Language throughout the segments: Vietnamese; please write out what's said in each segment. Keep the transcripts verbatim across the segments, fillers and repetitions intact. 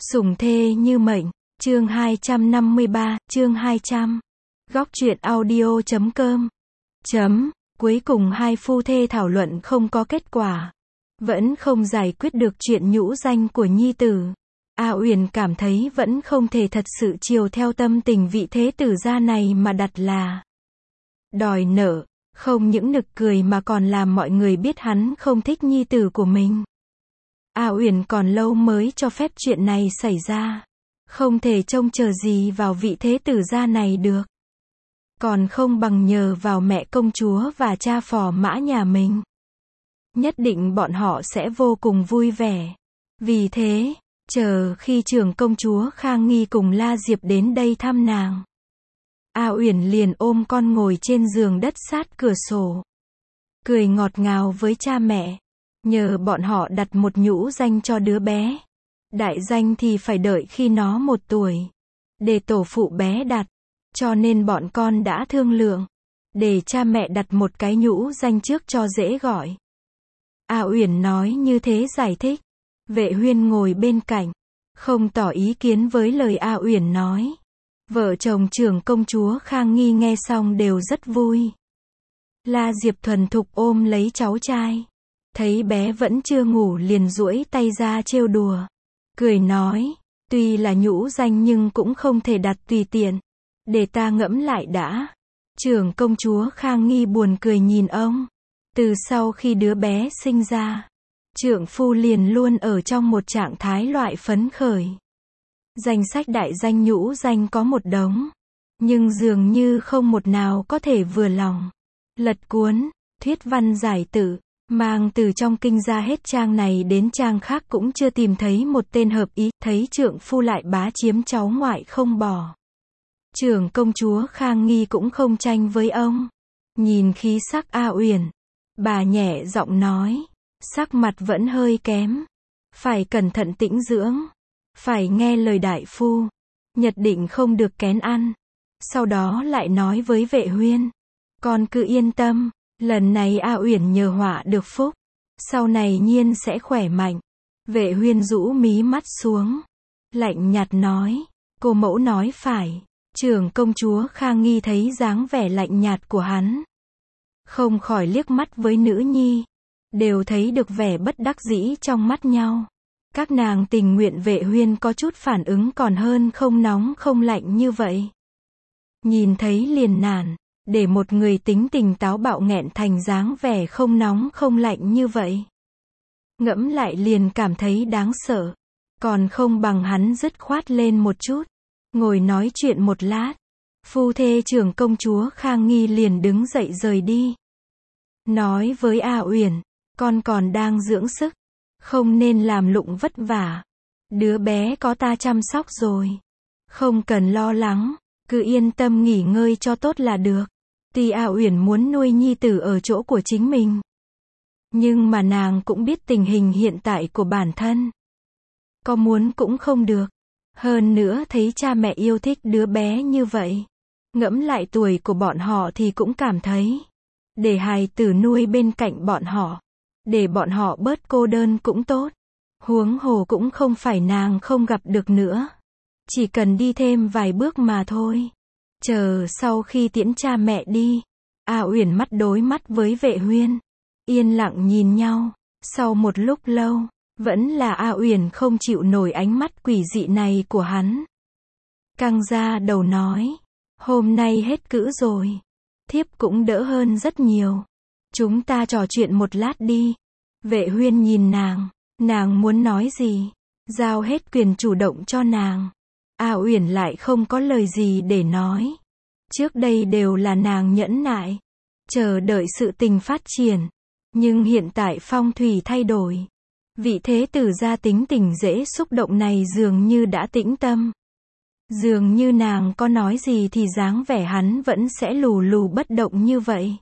Sủng thê như mệnh, chương hai trăm năm mươi ba, chương hai trăm. Góc truyện audio chấm com. Chấm, cuối cùng hai phu thê thảo luận không có kết quả. Vẫn không giải quyết được chuyện nhũ danh của nhi tử. A Uyển cảm thấy vẫn không thể thật sự chiều theo tâm tình vị thế tử gia này mà đặt là đòi nợ, không những nực cười mà còn làm mọi người biết hắn không thích nhi tử của mình. A Uyển còn lâu mới cho phép chuyện này xảy ra. Không thể trông chờ gì vào vị thế tử gia này được. Còn không bằng nhờ vào mẹ công chúa và cha phò mã nhà mình. Nhất định bọn họ sẽ vô cùng vui vẻ. Vì thế, chờ khi trưởng công chúa Khang Nghi cùng La Diệp đến đây thăm nàng, A Uyển liền ôm con ngồi trên giường đất sát cửa sổ, cười ngọt ngào với cha mẹ. Nhờ bọn họ đặt một nhũ danh cho đứa bé. Đại danh thì phải đợi khi nó một tuổi. Để tổ phụ bé đặt. Cho nên bọn con đã thương lượng. Để cha mẹ đặt một cái nhũ danh trước cho dễ gọi. A Uyển nói như thế giải thích. Vệ Huyên ngồi bên cạnh, không tỏ ý kiến với lời A Uyển nói. Vợ chồng trưởng công chúa Khang Nghi nghe xong đều rất vui. La Diệp thuần thục ôm lấy cháu trai. Thấy bé vẫn chưa ngủ liền duỗi tay ra trêu đùa. Cười nói, tuy là nhũ danh nhưng cũng không thể đặt tùy tiện. Để ta ngẫm lại đã. Trưởng công chúa Khang Nghi buồn cười nhìn ông. Từ sau khi đứa bé sinh ra, trượng phu liền luôn ở trong một trạng thái loại phấn khởi. Danh sách đại danh nhũ danh có một đống. Nhưng dường như không một nào có thể vừa lòng. Lật cuốn, thuyết văn giải tự. Mang từ trong kinh ra hết trang này đến trang khác cũng chưa tìm thấy một tên hợp ý, thấy trượng phu lại bá chiếm cháu ngoại không bỏ. Trưởng công chúa Khang Nghi cũng không tranh với ông. Nhìn khí sắc A Uyển, bà nhẹ giọng nói, sắc mặt vẫn hơi kém. Phải cẩn thận tĩnh dưỡng. Phải nghe lời đại phu. Nhất định không được kén ăn. Sau đó lại nói với Vệ Huyên, con cứ yên tâm. Lần này A Uyển nhờ họa được phúc. Sau này nhiên sẽ khỏe mạnh. Vệ Huyên rũ mí mắt xuống. Lạnh nhạt nói. Cô mẫu nói phải. Trưởng công chúa Khang Nghi thấy dáng vẻ lạnh nhạt của hắn. Không khỏi liếc mắt với nữ nhi. Đều thấy được vẻ bất đắc dĩ trong mắt nhau. Các nàng tình nguyện Vệ Huyên có chút phản ứng còn hơn không nóng không lạnh như vậy. Nhìn thấy liền nản. Để một người tính tình táo bạo nghẹn thành dáng vẻ không nóng không lạnh như vậy. Ngẫm lại liền cảm thấy đáng sợ. Còn không bằng hắn dứt khoát lên một chút. Ngồi nói chuyện một lát. Phu thê trưởng công chúa Khang Nghi liền đứng dậy rời đi. Nói với A Uyển, con còn đang dưỡng sức. Không nên làm lụng vất vả. Đứa bé có ta chăm sóc rồi. Không cần lo lắng. Cứ yên tâm nghỉ ngơi cho tốt là được. Tuy A Uyển muốn nuôi nhi tử ở chỗ của chính mình. Nhưng mà nàng cũng biết tình hình hiện tại của bản thân. Có muốn cũng không được. Hơn nữa thấy cha mẹ yêu thích đứa bé như vậy. Ngẫm lại tuổi của bọn họ thì cũng cảm thấy. Để hài tử nuôi bên cạnh bọn họ. Để bọn họ bớt cô đơn cũng tốt. Huống hồ cũng không phải nàng không gặp được nữa. Chỉ cần đi thêm vài bước mà thôi. Chờ sau khi tiễn cha mẹ đi, A Uyển mắt đối mắt với Vệ Huyên, yên lặng nhìn nhau. Sau một lúc lâu, vẫn là A Uyển không chịu nổi ánh mắt quỷ dị này của hắn. Căng ra đầu nói, hôm nay hết cữ rồi. Thiếp cũng đỡ hơn rất nhiều. Chúng ta trò chuyện một lát đi. Vệ Huyên nhìn nàng, nàng muốn nói gì, giao hết quyền chủ động cho nàng. A Uyển lại không có lời gì để nói. Trước đây đều là nàng nhẫn nại, chờ đợi sự tình phát triển. Nhưng hiện tại phong thủy thay đổi. Vị thế tử gia tính tình dễ xúc động này dường như đã tĩnh tâm. Dường như nàng có nói gì thì dáng vẻ hắn vẫn sẽ lù lù bất động như vậy.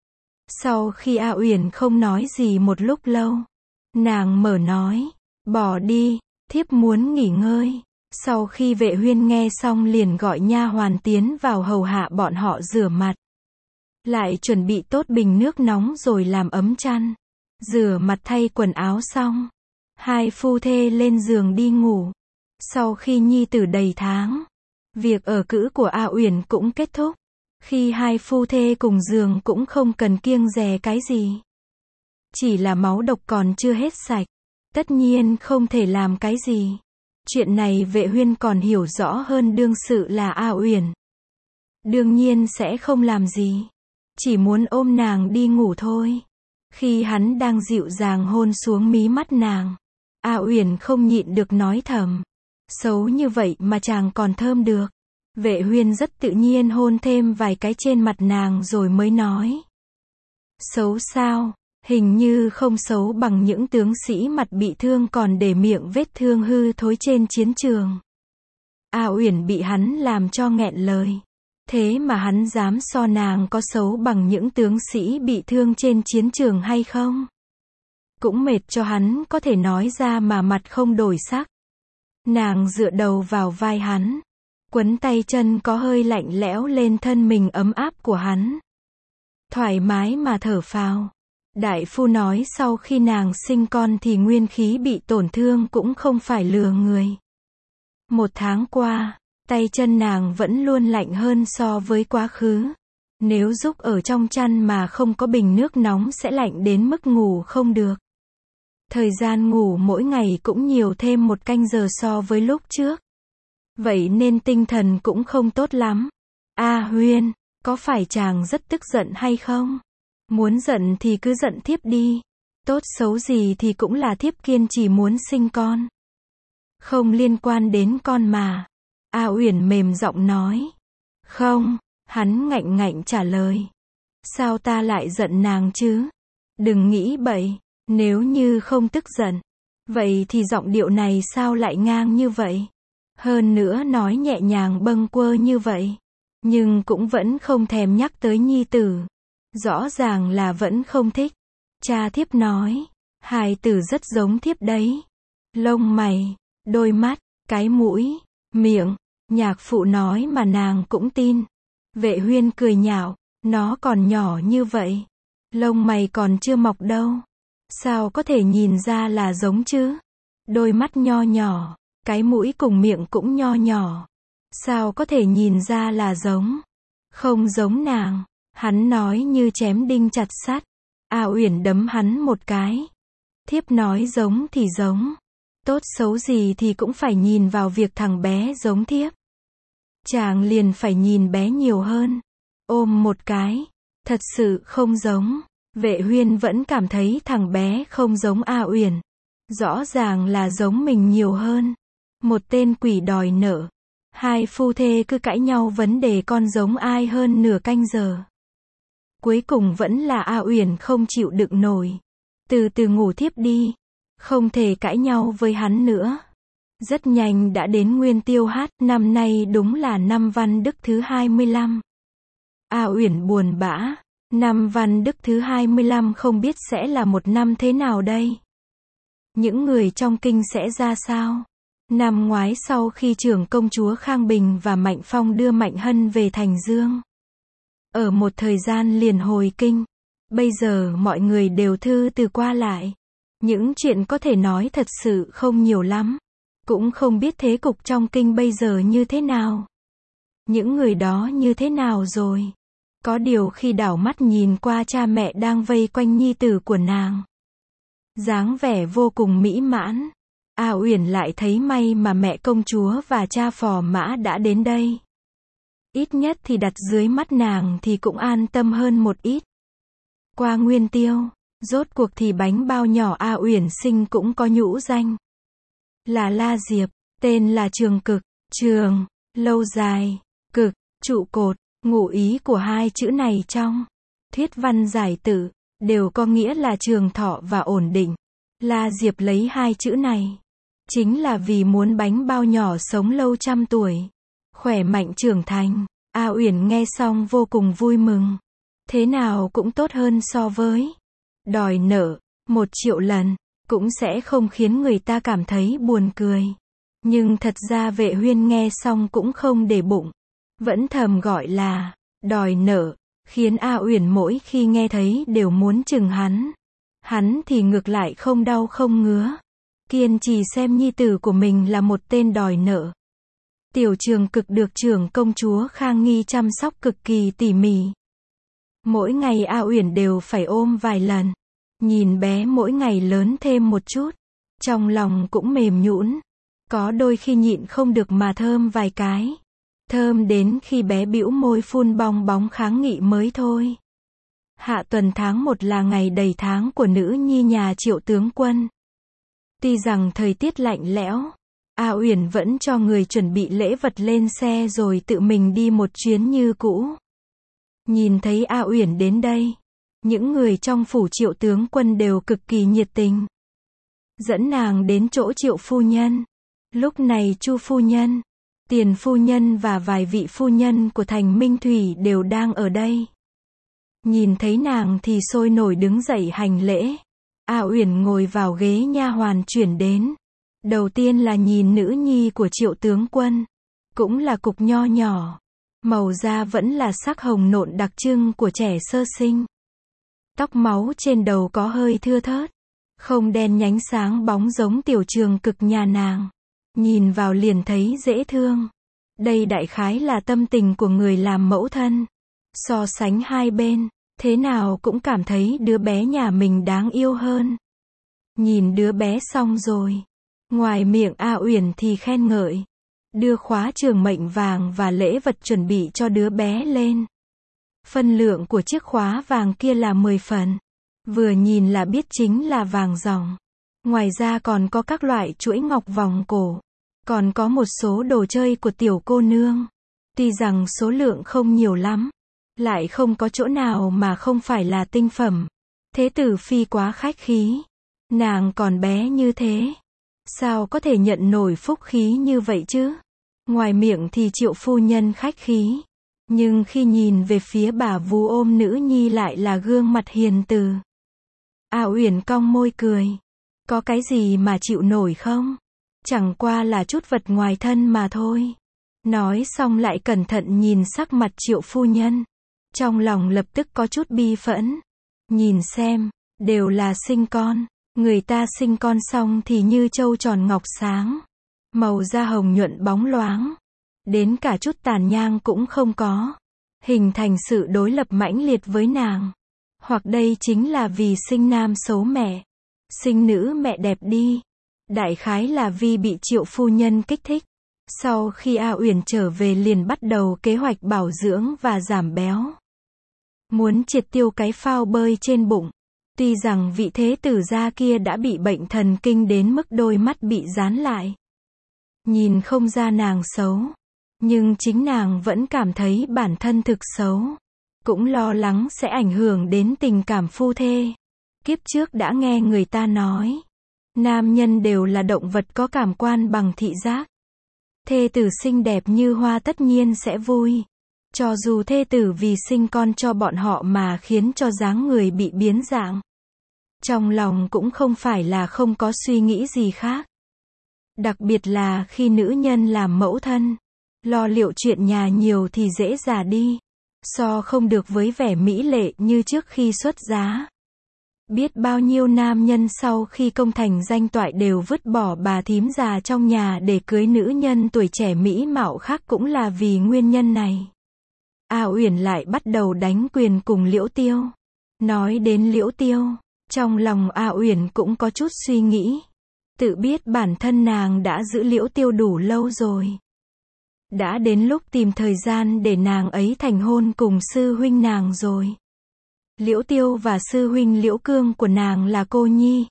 Sau khi A Uyển không nói gì một lúc lâu, nàng mở nói, bỏ đi, thiếp muốn nghỉ ngơi. Sau khi Vệ Huyên nghe xong liền gọi nha hoàn tiến vào hầu hạ bọn họ rửa mặt. Lại chuẩn bị tốt bình nước nóng rồi làm ấm chăn. Rửa mặt thay quần áo xong. Hai phu thê lên giường đi ngủ. Sau khi nhi tử đầy tháng, việc ở cữ của A Uyển cũng kết thúc. Khi hai phu thê cùng giường cũng không cần kiêng dè cái gì. Chỉ là máu độc còn chưa hết sạch. Tất nhiên không thể làm cái gì. Chuyện này Vệ Huyên còn hiểu rõ hơn đương sự là A Uyển. Đương nhiên sẽ không làm gì. Chỉ muốn ôm nàng đi ngủ thôi. Khi hắn đang dịu dàng hôn xuống mí mắt nàng, A Uyển không nhịn được nói thầm. Xấu như vậy mà chàng còn thơm được. Vệ Huyên rất tự nhiên hôn thêm vài cái trên mặt nàng rồi mới nói. Xấu sao? Hình như không xấu bằng những tướng sĩ mặt bị thương còn để miệng vết thương hư thối trên chiến trường. A Uyển bị hắn làm cho nghẹn lời. Thế mà hắn dám so nàng có xấu bằng những tướng sĩ bị thương trên chiến trường hay không? Cũng mệt cho hắn có thể nói ra mà mặt không đổi sắc. Nàng dựa đầu vào vai hắn, quấn tay chân có hơi lạnh lẽo lên thân mình ấm áp của hắn. Thoải mái mà thở phào. Đại phu nói sau khi nàng sinh con thì nguyên khí bị tổn thương cũng không phải lừa người. Một tháng qua, tay chân nàng vẫn luôn lạnh hơn so với quá khứ. Nếu giúp ở trong chăn mà không có bình nước nóng sẽ lạnh đến mức ngủ không được. Thời gian ngủ mỗi ngày cũng nhiều thêm một canh giờ so với lúc trước. Vậy nên tinh thần cũng không tốt lắm. A Huyên, có phải chàng rất tức giận hay không? Muốn giận thì cứ giận thiếp đi. Tốt xấu gì thì cũng là thiếp kiên trì muốn sinh con. Không liên quan đến con mà. A Uyển mềm giọng nói. Không, hắn ngạnh ngạnh trả lời. Sao ta lại giận nàng chứ? Đừng nghĩ bậy, nếu như không tức giận. Vậy thì giọng điệu này sao lại ngang như vậy? Hơn nữa nói nhẹ nhàng bâng quơ như vậy. Nhưng cũng vẫn không thèm nhắc tới nhi tử. Rõ ràng là vẫn không thích. Cha thiếp nói, hài tử rất giống thiếp đấy. Lông mày, đôi mắt, cái mũi, miệng, nhạc phụ nói mà nàng cũng tin. Vệ Huyên cười nhạo, nó còn nhỏ như vậy. Lông mày còn chưa mọc đâu. Sao có thể nhìn ra là giống chứ? Đôi mắt nho nhỏ, cái mũi cùng miệng cũng nho nhỏ. Sao có thể nhìn ra là giống? Không giống nàng. Hắn nói như chém đinh chặt sắt. A Uyển đấm hắn một cái. Thiếp nói giống thì giống. Tốt xấu gì thì cũng phải nhìn vào việc thằng bé giống thiếp. Chàng liền phải nhìn bé nhiều hơn. Ôm một cái. Thật sự không giống. Vệ Huyên vẫn cảm thấy thằng bé không giống A Uyển. Rõ ràng là giống mình nhiều hơn. Một tên quỷ đòi nợ. Hai phu thê cứ cãi nhau vấn đề con giống ai hơn nửa canh giờ. Cuối cùng vẫn là A Uyển không chịu đựng nổi. Từ từ ngủ thiếp đi. Không thể cãi nhau với hắn nữa. Rất nhanh đã đến Nguyên Tiêu Hát, năm nay đúng là năm Văn Đức thứ hai mươi lăm. A Uyển buồn bã. Năm Văn Đức thứ hai mươi lăm không biết sẽ là một năm thế nào đây? Những người trong kinh sẽ ra sao? Năm ngoái sau khi trưởng công chúa Khang Bình và Mạnh Phong đưa Mạnh Hân về Thành Dương. Ở một thời gian liền hồi kinh. Bây giờ mọi người đều thư từ qua lại. Những chuyện có thể nói thật sự không nhiều lắm. Cũng không biết thế cục trong kinh bây giờ như thế nào. Những người đó như thế nào rồi. Có điều khi đảo mắt nhìn qua cha mẹ đang vây quanh nhi tử của nàng. Dáng vẻ vô cùng mỹ mãn. A Uyển lại thấy may mà mẹ công chúa và cha phò mã đã đến đây. Ít nhất thì đặt dưới mắt nàng thì cũng an tâm hơn một ít. Qua Nguyên Tiêu, rốt cuộc thì bánh bao nhỏ A Uyển sinh cũng có nhũ danh. Là La Diệp, tên là Trường Cực, trường, lâu dài, cực, trụ cột, ngụ ý của hai chữ này trong thuyết văn giải tự, đều có nghĩa là trường thọ và ổn định. La Diệp lấy hai chữ này, chính là vì muốn bánh bao nhỏ sống lâu trăm tuổi, khỏe mạnh trưởng thành. A Uyển nghe xong vô cùng vui mừng. Thế nào cũng tốt hơn so với đòi nợ một triệu lần, cũng sẽ không khiến người ta cảm thấy buồn cười. Nhưng thật ra Vệ Huyên nghe xong cũng không để bụng, vẫn thầm gọi là đòi nợ, khiến A Uyển mỗi khi nghe thấy đều muốn chừng hắn. Hắn thì ngược lại không đau không ngứa. kiên trì xem nhi tử của mình là một tên đòi nợ. Tiểu Trường Cực được trưởng công chúa Khang Nghi chăm sóc cực kỳ tỉ mỉ. Mỗi ngày A Uyển đều phải ôm vài lần. Nhìn bé mỗi ngày lớn thêm một chút, trong lòng cũng mềm nhũn, có đôi khi nhịn không được mà thơm vài cái. Thơm đến khi bé bĩu môi phun bong bóng kháng nghị mới thôi. Hạ tuần tháng một là ngày đầy tháng của nữ nhi nhà Triệu tướng quân. Tuy rằng thời tiết lạnh lẽo, A Uyển vẫn cho người chuẩn bị lễ vật lên xe rồi tự mình đi một chuyến như cũ. Nhìn thấy A Uyển đến đây, những người trong phủ Triệu tướng quân đều cực kỳ nhiệt tình. Dẫn nàng đến chỗ Triệu phu nhân. Lúc này Chu phu nhân, Tiền phu nhân và vài vị phu nhân của thành Minh Thủy đều đang ở đây. Nhìn thấy nàng thì sôi nổi đứng dậy hành lễ. A Uyển ngồi vào ghế nha hoàn chuyển đến. Đầu tiên là nhìn nữ nhi của Triệu tướng quân, cũng là cục nho nhỏ, màu da vẫn là sắc hồng nộn đặc trưng của trẻ sơ sinh. Tóc máu trên đầu có hơi thưa thớt, không đen nhánh sáng bóng giống Tiểu Trường Cực nhà nàng. Nhìn vào liền thấy dễ thương. Đây đại khái là tâm tình của người làm mẫu thân. So sánh hai bên, thế nào cũng cảm thấy đứa bé nhà mình đáng yêu hơn. Nhìn đứa bé xong rồi, ngoài miệng A Uyển thì khen ngợi, đưa khóa trường mệnh vàng và lễ vật chuẩn bị cho đứa bé lên. Phân lượng của chiếc khóa vàng kia là mười phần. Vừa nhìn là biết chính là vàng ròng. Ngoài ra còn có các loại chuỗi ngọc vòng cổ. Còn có một số đồ chơi của tiểu cô nương. Tuy rằng số lượng không nhiều lắm, lại không có chỗ nào mà không phải là tinh phẩm. Thế tử phi quá khách khí. Nàng còn bé như thế, sao có thể nhận nổi phúc khí như vậy chứ? Ngoài miệng thì Triệu phu nhân khách khí, nhưng khi nhìn về phía bà vú ôm nữ nhi lại là gương mặt hiền từ. A Uyển cong môi cười. Có cái gì mà chịu nổi không? Chẳng qua là chút vật ngoài thân mà thôi. Nói xong lại cẩn thận nhìn sắc mặt Triệu phu nhân. Trong lòng lập tức có chút bi phẫn. Nhìn xem, đều là sinh con. Người ta sinh con xong thì như trâu tròn ngọc sáng. Màu da hồng nhuận bóng loáng. Đến cả chút tàn nhang cũng không có. Hình thành sự đối lập mãnh liệt với nàng. Hoặc đây chính là vì sinh nam xấu mẹ, sinh nữ mẹ đẹp đi. Đại khái là vì bị Triệu phu nhân kích thích. Sau khi A Uyển trở về liền bắt đầu kế hoạch bảo dưỡng và giảm béo. Muốn triệt tiêu cái phao bơi trên bụng. Tuy rằng vị thế tử gia kia đã bị bệnh thần kinh đến mức đôi mắt bị dán lại. Nhìn không ra nàng xấu. Nhưng chính nàng vẫn cảm thấy bản thân thực xấu. Cũng lo lắng sẽ ảnh hưởng đến tình cảm phu thê. Kiếp trước đã nghe người ta nói, nam nhân đều là động vật có cảm quan bằng thị giác. Thê tử xinh đẹp như hoa tất nhiên sẽ vui. Cho dù thê tử vì sinh con cho bọn họ mà khiến cho dáng người bị biến dạng, trong lòng cũng không phải là không có suy nghĩ gì khác. Đặc biệt là khi nữ nhân làm mẫu thân, lo liệu chuyện nhà nhiều thì dễ già đi. So không được với vẻ mỹ lệ như trước khi xuất giá. Biết bao nhiêu nam nhân sau khi công thành danh toại đều vứt bỏ bà thím già trong nhà để cưới nữ nhân tuổi trẻ mỹ mạo khác cũng là vì nguyên nhân này. A Uyển lại bắt đầu đánh quyền cùng Liễu Tiêu. Nói đến Liễu Tiêu, trong lòng A Uyển cũng có chút suy nghĩ. Tự biết bản thân nàng đã giữ Liễu Tiêu đủ lâu rồi. Đã đến lúc tìm thời gian để nàng ấy thành hôn cùng sư huynh nàng rồi. Liễu Tiêu và sư huynh Liễu Cương của nàng là cô nhi.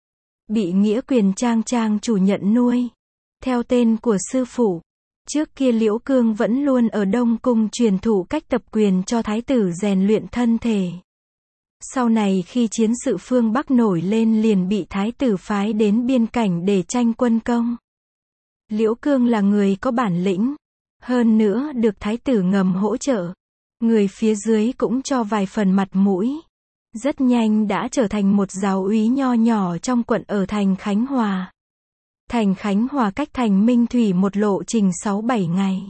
Bị nghĩa quyền trang trang chủ nhận nuôi. Theo tên của sư phụ. Trước kia Liễu Cương vẫn luôn ở Đông Cung truyền thụ cách tập quyền cho thái tử rèn luyện thân thể. Sau này khi chiến sự phương Bắc nổi lên liền bị thái tử phái đến biên cảnh để tranh quân công. Liễu Cương là người có bản lĩnh. Hơn nữa được thái tử ngầm hỗ trợ. Người phía dưới cũng cho vài phần mặt mũi. Rất nhanh đã trở thành một giáo úy nho nhỏ trong quận ở thành Khánh Hòa. Thành Khánh Hòa cách thành Minh Thủy một lộ trình sáu bảy ngày.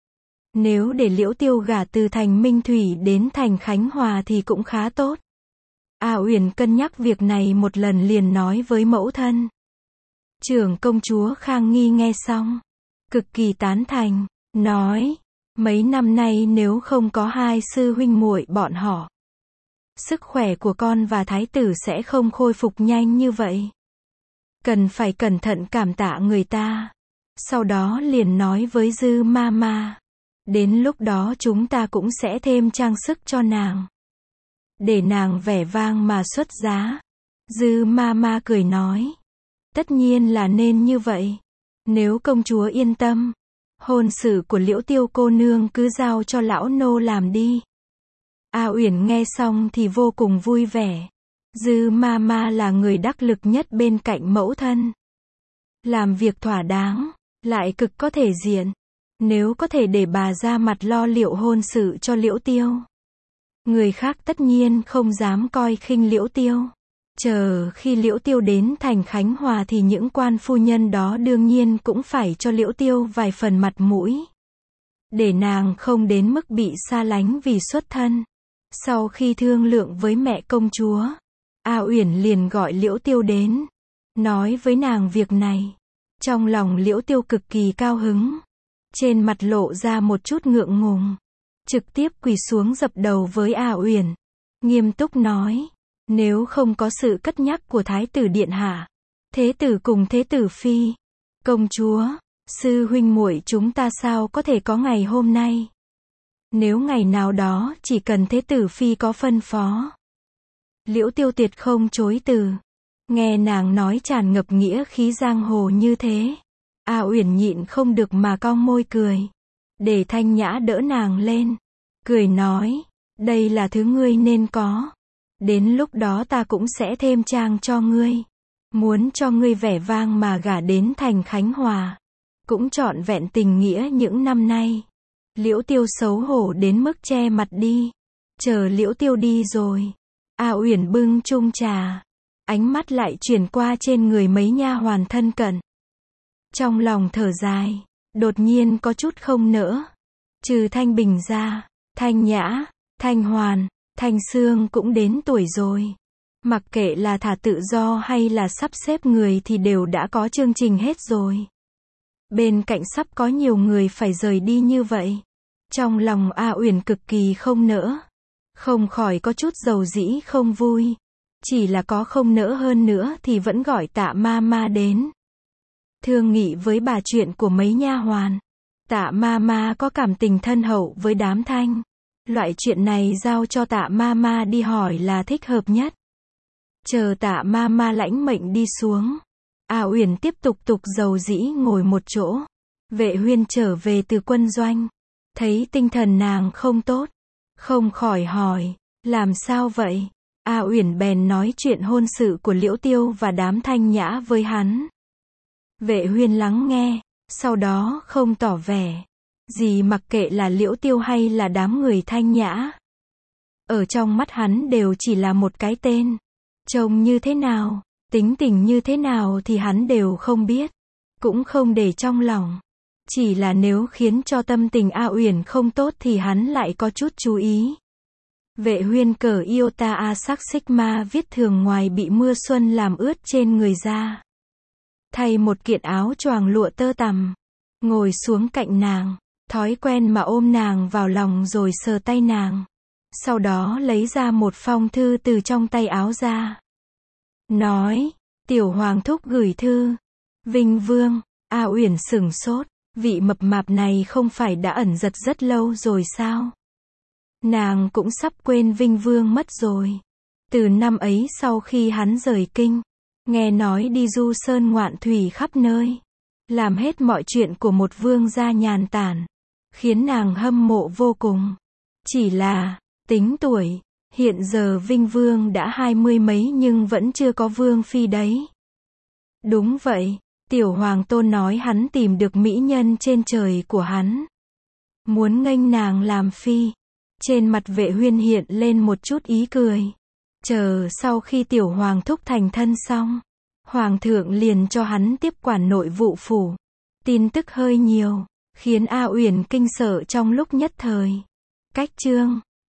Nếu để Liễu Tiêu gả từ thành Minh Thủy đến thành Khánh Hòa thì cũng khá tốt. A Uyển cân nhắc việc này một lần liền nói với mẫu thân. Trưởng công chúa Khang Nghi nghe xong, cực kỳ tán thành, nói, mấy năm nay nếu không có hai sư huynh muội bọn họ, sức khỏe của con và thái tử sẽ không khôi phục nhanh như vậy. Cần phải cẩn thận cảm tạ người ta. Sau đó liền nói với Dư ma ma, đến lúc đó chúng ta cũng sẽ thêm trang sức cho nàng, để nàng vẻ vang mà xuất giá. Dư ma ma cười nói, tất nhiên là nên như vậy. Nếu công chúa yên tâm, hôn sự của Liễu Tiêu cô nương cứ giao cho lão nô làm đi. A Uyển nghe xong thì vô cùng vui vẻ. Dư ma ma là người đắc lực nhất bên cạnh mẫu thân. Làm việc thỏa đáng, lại cực có thể diện. Nếu có thể để bà ra mặt lo liệu hôn sự cho Liễu Tiêu, người khác tất nhiên không dám coi khinh Liễu Tiêu. Chờ khi Liễu Tiêu đến thành Khánh Hòa thì những quan phu nhân đó đương nhiên cũng phải cho Liễu Tiêu vài phần mặt mũi, để nàng không đến mức bị xa lánh vì xuất thân. Sau khi thương lượng với mẹ công chúa, A Uyển liền gọi Liễu Tiêu đến, nói với nàng việc này. Trong lòng Liễu Tiêu cực kỳ cao hứng, trên mặt lộ ra một chút ngượng ngùng, trực tiếp quỳ xuống dập đầu với A Uyển, nghiêm túc nói, nếu không có sự cất nhắc của Thái tử điện hạ, Thế tử cùng Thế tử phi, công chúa, sư huynh muội chúng ta sao có thể có ngày hôm nay. Nếu ngày nào đó chỉ cần Thế tử phi có phân phó. Liễu Tiêu tuyệt không chối từ. Nghe nàng nói tràn ngập nghĩa khí giang hồ như thế, A Uyển nhịn không được mà cong môi cười, để Thanh Nhã đỡ nàng lên, cười nói, đây là thứ ngươi nên có. Đến lúc đó ta cũng sẽ thêm trang cho ngươi. Muốn cho ngươi vẻ vang mà gả đến thành Khánh Hòa, cũng trọn vẹn tình nghĩa những năm nay. Liễu Tiêu xấu hổ đến mức che mặt đi. Chờ Liễu Tiêu đi rồi, A Uyển bưng chung trà, ánh mắt lại chuyển qua trên người mấy nha hoàn thân cận. Trong lòng thở dài, đột nhiên có chút không nỡ. Trừ Thanh Bình ra, Thanh Nhã, Thanh Hoàn, Thanh Sương cũng đến tuổi rồi. Mặc kệ là thả tự do hay là sắp xếp người thì đều đã có chương trình hết rồi. Bên cạnh sắp có nhiều người phải rời đi như vậy. Trong lòng A Uyển cực kỳ không nỡ. Không khỏi có chút dầu dĩ không vui. Chỉ là có không nỡ hơn nữa thì vẫn gọi Tạ ma ma đến. Thương nghị với bà chuyện của mấy nha hoàn. Tạ ma ma có cảm tình thân hậu với đám Thanh. Loại chuyện này giao cho Tạ ma ma đi hỏi là thích hợp nhất. Chờ Tạ ma ma lãnh mệnh đi xuống, A Uyển tiếp tục tục dầu dĩ ngồi một chỗ. Vệ Huyên trở về từ quân doanh, thấy tinh thần nàng không tốt, không khỏi hỏi, làm sao vậy? A Uyển bèn nói chuyện hôn sự của Liễu Tiêu và đám Thanh Nhã với hắn. Vệ Huyên lắng nghe, sau đó không tỏ vẻ gì, mặc kệ là Liễu Tiêu hay là đám người Thanh Nhã. Ở trong mắt hắn đều chỉ là một cái tên. Trông như thế nào, tính tình như thế nào thì hắn đều không biết, cũng không để trong lòng. Chỉ là nếu khiến cho tâm tình A Uyển không tốt thì hắn lại có chút chú ý. Vệ Huyên cởi Iota A sắc Sigma viết thường ngoài bị mưa xuân làm ướt trên người ra. Thay một kiện áo choàng lụa tơ tằm, ngồi xuống cạnh nàng, thói quen mà ôm nàng vào lòng rồi sờ tay nàng. Sau đó lấy ra một phong thư từ trong tay áo ra. Nói, tiểu hoàng thúc gửi thư. Vinh Vương. A Uyển sửng sốt, vị mập mạp này không phải đã ẩn giật rất lâu rồi sao? Nàng cũng sắp quên Vinh Vương mất rồi. Từ năm ấy sau khi hắn rời kinh, nghe nói đi du sơn ngoạn thủy khắp nơi, làm hết mọi chuyện của một vương gia nhàn tản, khiến nàng hâm mộ vô cùng. Chỉ là, tính tuổi, hiện giờ Vinh Vương đã hai mươi mấy nhưng vẫn chưa có vương phi đấy. Đúng vậy, tiểu hoàng tôn nói hắn tìm được mỹ nhân trên trời của hắn, muốn nghênh nàng làm phi. Trên mặt Vệ Huyên hiện lên một chút ý cười. Chờ sau khi tiểu hoàng thúc thành thân xong, hoàng thượng liền cho hắn tiếp quản nội vụ phủ. Tin tức hơi nhiều, khiến A Uyển kinh sợ trong lúc nhất thời. Cách chương